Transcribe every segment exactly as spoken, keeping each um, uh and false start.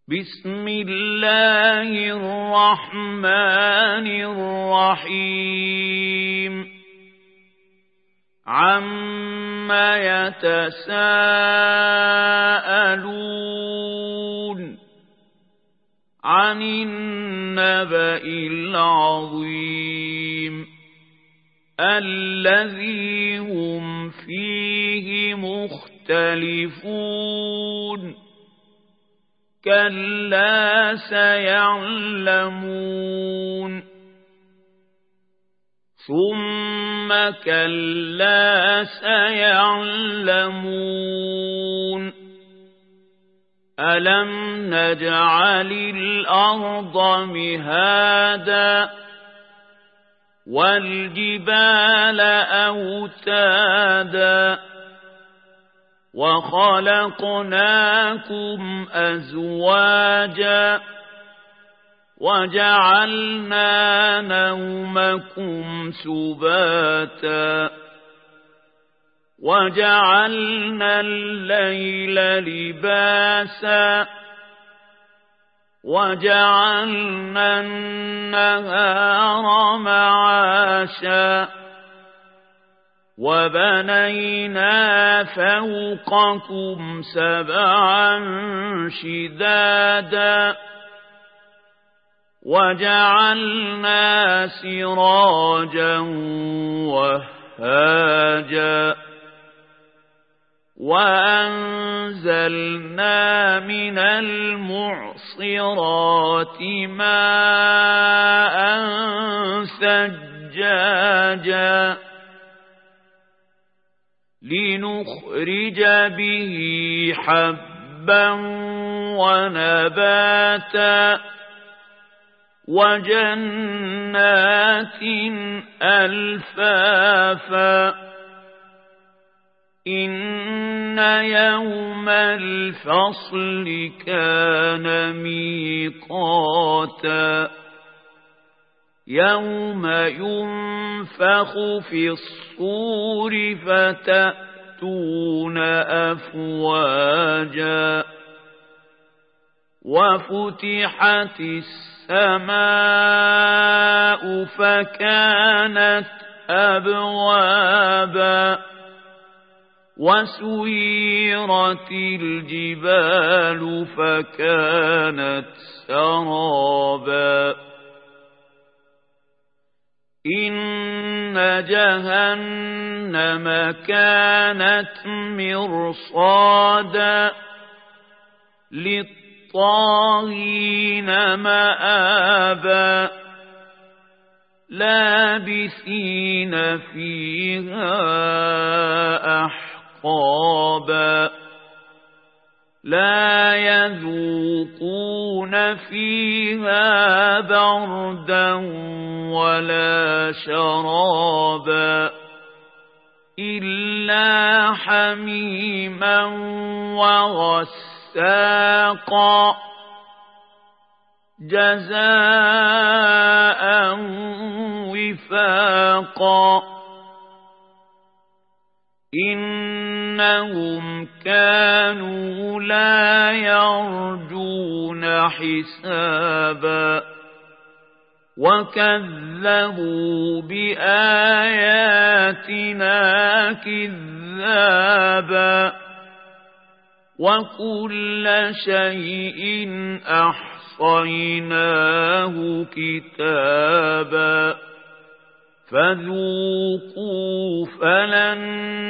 بسم الله الرحمن الرحيم عما يتساءلون عن النبأ العظيم الذي هم فيه مختلفون كلا سيعلمون ثم كلا سيعلمون ألم نجعل الأرض مهادا والجبال أوتادا وخلقناكم أزواجا وجعلنا نومكم سباتا وجعلنا الليل لباسا وجعلنا النهار معاشا وبنينا فوقكم سبعا شدادا وجعلنا سراجا وهاجا وأنزلنا من المعصرات ماء ثجاجا لنخرج به حبا ونباتا وجنات ألفافا إن يوم الفصل كان ميقاتا يوم ينفخ في الصور فتأتون أفواجا وفتحت السماء فكانت أبوابا وسيرت الجبال فكانت سرابا إن جهنم كانت مرصادا للطاغين مآبا لابثين فيها أحقابا لا يذوقون فيها بردا ولا شرابا إلا حميما وغساقا جزاء وفاقا إنهم كانوا لا يرجون حسابا وكذبوا بآياتنا كذابا وكل شيء أحصيناه كتابا فذوقوا فلن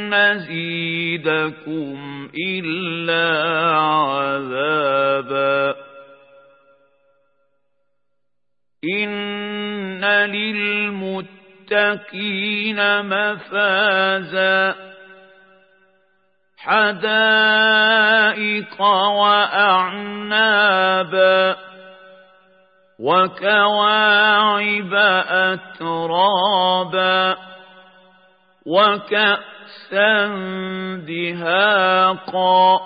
نزيدكم إلا عذابا إن للمتقين مفازا حدائق وأعنابا وكواعب أترابا وكأسا دهاقا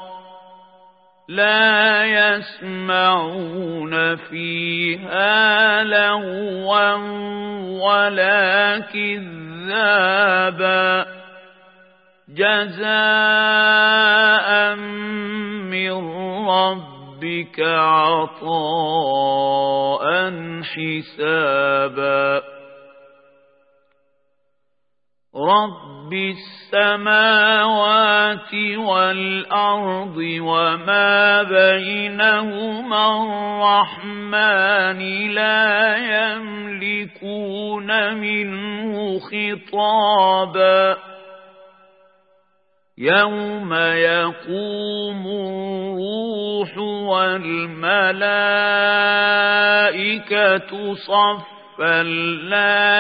لا يسمعون فيها لغوا ولا كذابا جزاء من ربهم ربك عطاء حسابا رب السماوات والأرض وما بينهما الرحمن لا يملكون منه خطابا يوم يقوم الروح والملائكة صفا فلا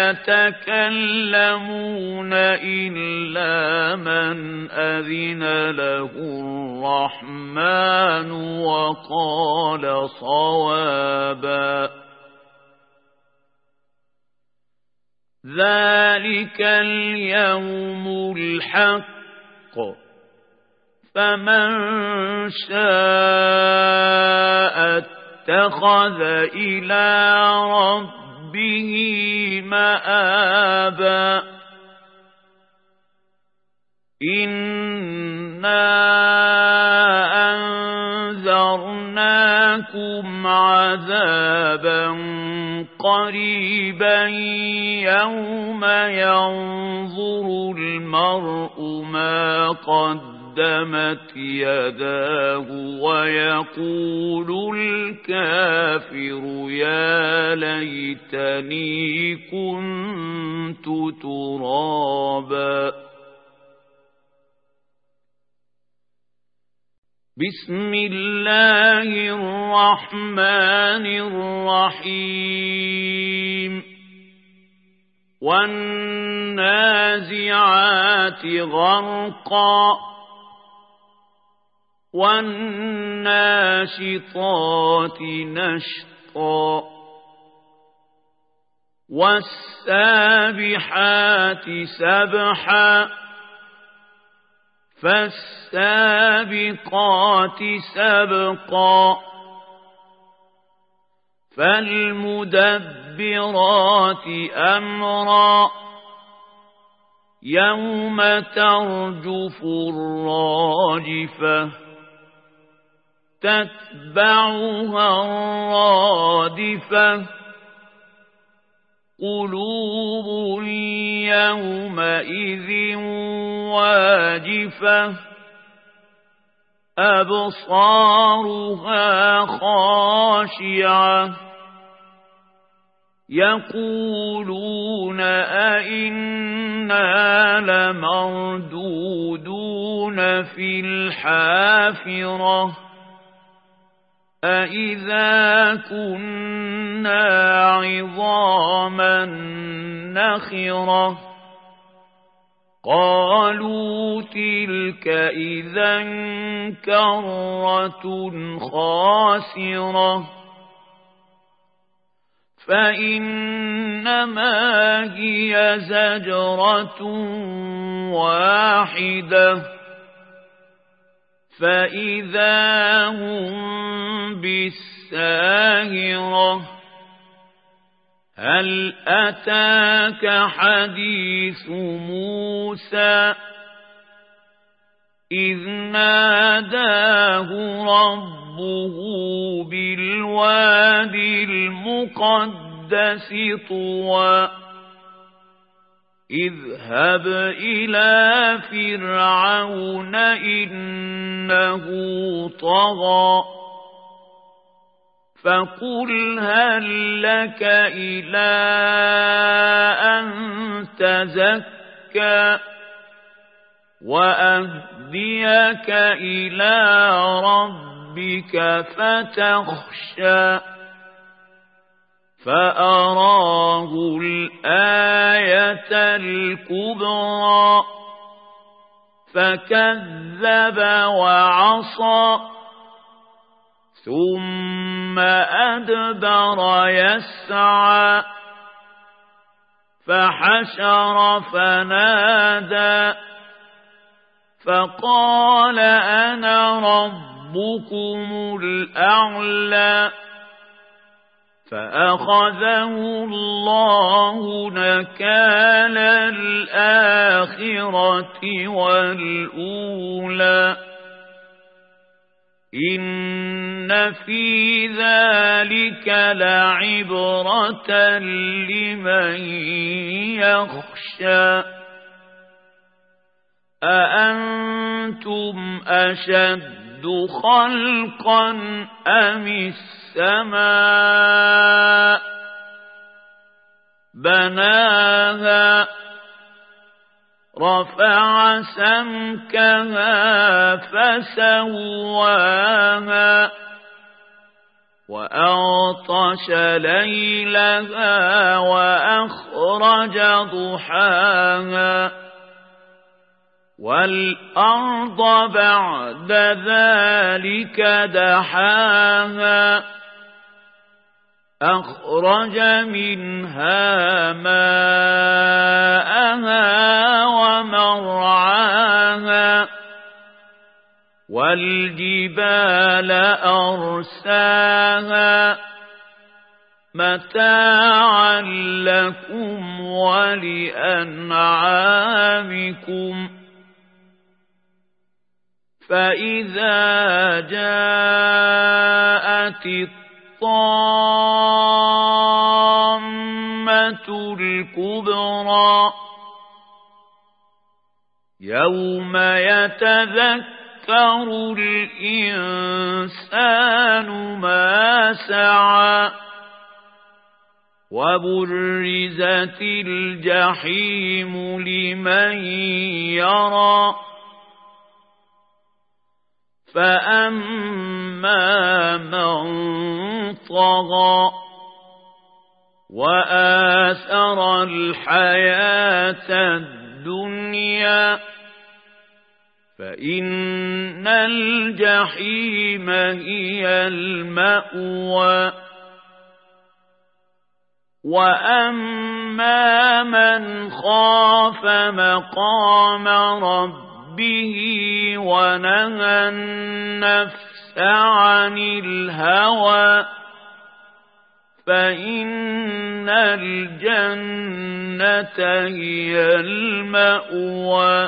يتكلمون إلا من أذن له الرحمن وقال صوابا ذلك اليوم الحق فمن شاء اتخذ إلى ربه به مآبا إنا أنذرناكم عذابا قريبا يوم ينظر المرء ما قدمت قدمت يداه ويقول الكافر يا ليتني كنت ترابا بسم الله الرحمن الرحيم والنازعات غرقا والناشطات نشطا والسابحات سبحا فالسابقات سبقا فالمدبرات أمرا يوم ترجف الراجفة تتبعها الرادفة قلوب يومئذ واجفة أبصارها خاشعة يقولون أئنا لمردودون في الحافرة أئذا كنا عظاما نخرة قالوا تلك إذا كرة خاسرة فإنما هي زجرة واحدة فإذا هم بالساهرة هل أتاك حديث موسى إذ ناداه ربه بالوادي المقدس طوى اذهب إلى فرعون إنه طغى فقل هل لك إلى أن تزكى وأهديك إلى ربك فتخشى فأراه الآية الكبرى فكذب وعصى ثم أدبر يسعى فحشر فنادى فقال أنا ربكم الأعلى فأخذه الله نكال الآخرة والأولى إن في ذلك لعبرة لمن يخشى أأنتم أشد خلقا أم السماء بناها رفع سمكها فسواها وأغطش ليلها وأخرج ضحاها والأرض بعد ذلك دحاها أخرج منها ماءها ومرعاها والجبال أرساها متاعا لكم ولأنعامكم فإذا جاءت الطامة الكبرى يوم يتذكر الإنسان ما سعى وبرزت الجحيم لمن يرى فأما من طغى وآثر الحياة الدنيا فإن الجحيم هي المأوى وأما من خاف مقام ربه ونهى النفس عن الهوى فإن الجنة هي المأوى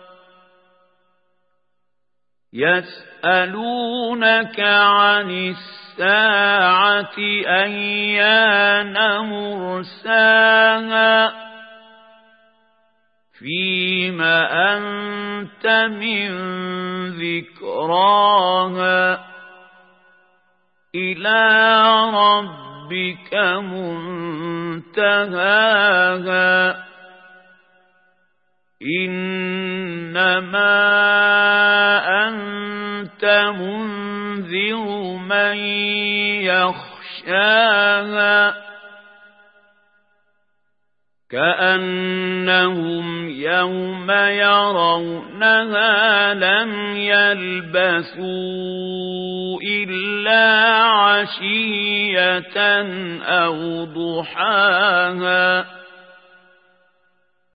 يسألونك عن الساعة أيان مرساها فيم أنت من ذكراها إلى ربك منتهاها إنما أنت منذر من يخشاها كأنهم يوم يرونها لم يلبثوا إلا عشية أو ضحاها